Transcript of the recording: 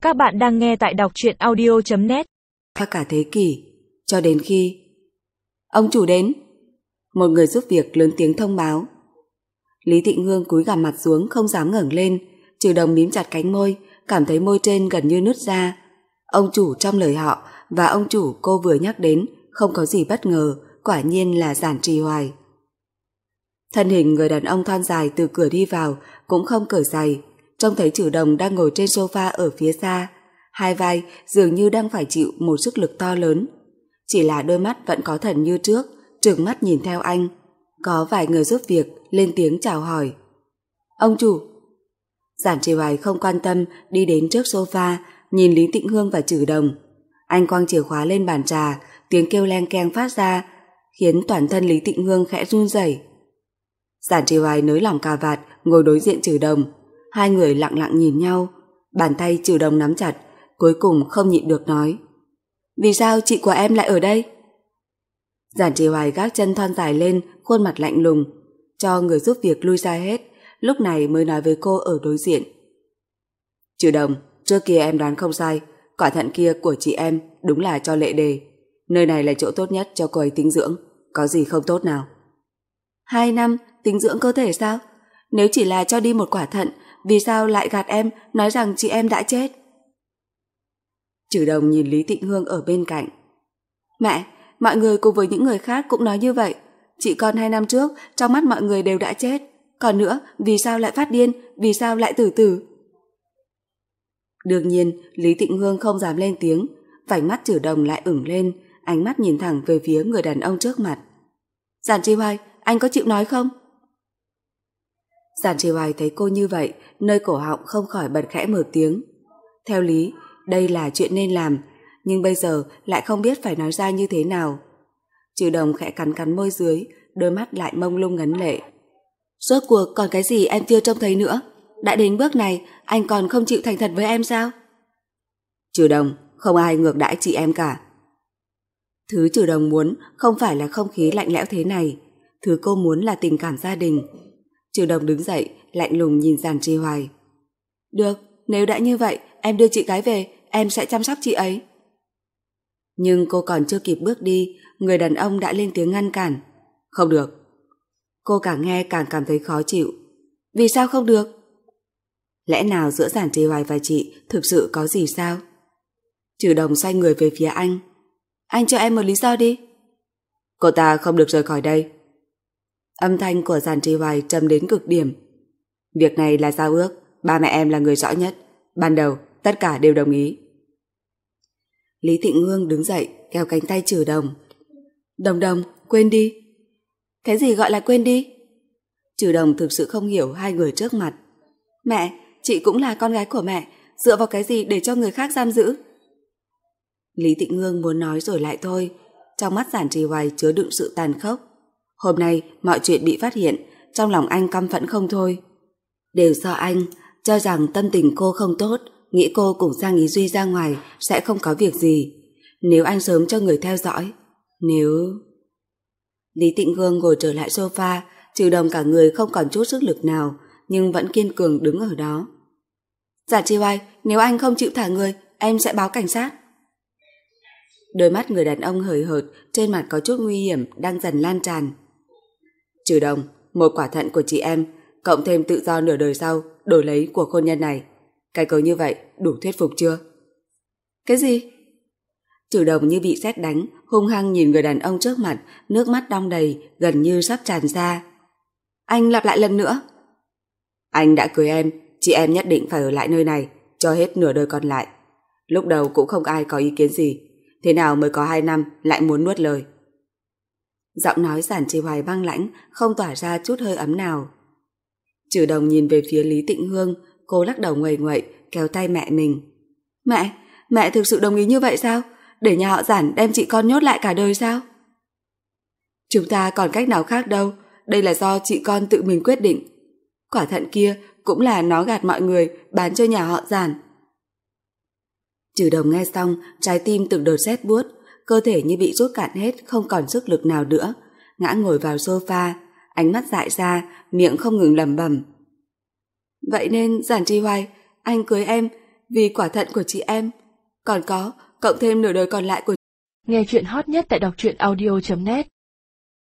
Các bạn đang nghe tại đọc truyện audio.net. Qua cả thế kỷ, cho đến khi ông chủ đến, một người giúp việc lớn tiếng thông báo. Lý Thịnh Hương cúi gằm mặt xuống không dám ngẩng lên, Trừ Đồng mím chặt cánh môi, cảm thấy môi trên gần như nứt ra. Ông chủ trong lời họ và ông chủ cô vừa nhắc đến không có gì bất ngờ, quả nhiên là Giản Trì Hoài. Thân hình người đàn ông thon dài từ cửa đi vào cũng không cởi giày, trông thấy Trừ Đồng đang ngồi trên sofa ở phía xa, hai vai dường như đang phải chịu một sức lực to lớn. Chỉ là đôi mắt vẫn có thần như trước, trừng mắt nhìn theo anh. Có vài người giúp việc lên tiếng chào hỏi. Ông chủ. Giản Trì Hoài không quan tâm đi đến trước sofa, nhìn Lý Thịnh Hương và Trừ Đồng. Anh quăng chìa khóa lên bàn trà, tiếng kêu leng keng phát ra, khiến toàn thân Lý Thịnh Hương khẽ run rẩy. Giản Trì Hoài nới lỏng cà vạt, ngồi đối diện Trừ Đồng. Hai người lặng lặng nhìn nhau, bàn tay Trừ Đồng nắm chặt, cuối cùng không nhịn được nói. Vì sao chị của em lại ở đây? Giản Trì Hoài gác chân thon dài lên, khuôn mặt lạnh lùng, cho người giúp việc lui ra hết, lúc này mới nói với cô ở đối diện. Trừ Đồng, trước kia em đoán không sai, quả thận kia của chị em đúng là cho Lệ Đề. Nơi này là chỗ tốt nhất cho cô ấy tĩnh dưỡng, có gì không tốt nào. 2 năm tĩnh dưỡng cơ thể sao? Nếu chỉ là cho đi một quả thận, vì sao lại gạt em nói rằng chị em đã chết? Trừ Đồng nhìn Lý Thịnh Hương ở bên cạnh. Mẹ, mọi người cùng với những người khác cũng nói như vậy. Chị con 2 năm trước trong mắt mọi người đều đã chết. Còn nữa, vì sao lại phát điên? Vì sao lại tử tử? Đương nhiên, Lý Thịnh Hương không dám lên tiếng. Vành mắt Trừ Đồng lại ửng lên, ánh mắt nhìn thẳng về phía người đàn ông trước mặt. Giản Trì Hoài, anh có chịu nói không? Giản Trì Hoài thấy cô như vậy, nơi cổ họng không khỏi bật khẽ một tiếng. Theo lý, đây là chuyện nên làm, nhưng bây giờ lại không biết phải nói ra như thế nào. Trừ Đồng khẽ cắn cắn môi dưới, đôi mắt lại mông lung ngấn lệ. Rốt cuộc còn cái gì em chưa trông thấy nữa? Đã đến bước này, anh còn không chịu thành thật với em sao? Trừ Đồng, không ai ngược đãi chị em cả. Thứ Trừ Đồng muốn không phải là không khí lạnh lẽo thế này, thứ cô muốn là tình cảm gia đình. Trừ Đồng đứng dậy, lạnh lùng nhìn Giản Trì Hoài. Được, nếu đã như vậy, em đưa chị gái về, em sẽ chăm sóc chị ấy. Nhưng cô còn chưa kịp bước đi, người đàn ông đã lên tiếng ngăn cản. Không được. Cô càng nghe càng cảm thấy khó chịu. Vì sao không được? Lẽ nào giữa Giản Trì Hoài và chị thực sự có gì sao? Trừ Đồng xoay người về phía anh. Anh cho em một lý do đi. Cô ta không được rời khỏi đây. Âm thanh của Giản Trì Hoài trầm đến cực điểm. Việc này là giao ước, ba mẹ em là người rõ nhất. Ban đầu, tất cả đều đồng ý. Lý Thịnh Hương đứng dậy, kéo cánh tay Trừ Đồng. Đồng Đồng, quên đi. Cái gì gọi là quên đi? Trừ Đồng thực sự không hiểu hai người trước mặt. Mẹ, chị cũng là con gái của mẹ, dựa vào cái gì để cho người khác giam giữ? Lý Thịnh Hương muốn nói rồi lại thôi. Trong mắt Giản Trì Hoài chứa đựng sự tàn khốc. Hôm nay mọi chuyện bị phát hiện, trong lòng anh căm phẫn không thôi. Đều do anh, cho rằng tâm tình cô không tốt, nghĩ cô cùng Giang Ý Duy ra ngoài sẽ không có việc gì. Nếu anh sớm cho người theo dõi, nếu... Lý Thịnh Hương ngồi trở lại sofa, Trừ Đồng cả người không còn chút sức lực nào, nhưng vẫn kiên cường đứng ở đó. Giản Trì Hoài, nếu anh không chịu thả người, em sẽ báo cảnh sát. Đôi mắt người đàn ông hời hợt, trên mặt có chút nguy hiểm đang dần lan tràn. Trừ Đồng, một quả thận của chị em, cộng thêm tự do nửa đời sau, đổi lấy cuộc hôn nhân này. Cái cớ như vậy đủ thuyết phục chưa? Cái gì? Trừ Đồng như bị sét đánh, hung hăng nhìn người đàn ông trước mặt, nước mắt đong đầy, gần như sắp tràn ra. Anh lặp lại lần nữa. Anh đã cưới em, chị em nhất định phải ở lại nơi này, cho hết nửa đời còn lại. Lúc đầu cũng không ai có ý kiến gì, thế nào mới có 2 năm lại muốn nuốt lời. Giọng nói Giản Trì Hoài băng lãnh, không tỏa ra chút hơi ấm nào. Trừ Đồng nhìn về phía Lý Thịnh Hương, cô lắc đầu nguầy nguậy, kéo tay mẹ mình. Mẹ thực sự đồng ý như vậy sao? Để nhà họ Giản đem chị con nhốt lại cả đời sao? Chúng ta còn cách nào khác đâu, đây là do chị con tự mình quyết định. Quả thận kia cũng là nó gạt mọi người bán cho nhà họ Giản. Trừ Đồng nghe xong, trái tim từng đợt rét buốt, cơ thể như bị rút cạn hết, không còn sức lực nào nữa, ngã ngồi vào sofa, ánh mắt dại ra, miệng không ngừng lẩm bẩm. Vậy nên Giản Trì Hoài, anh cưới em vì quả thận của chị em, còn có cộng thêm nửa đời còn lại của. Nghe chuyện hot nhất tại đọc truyện audio.net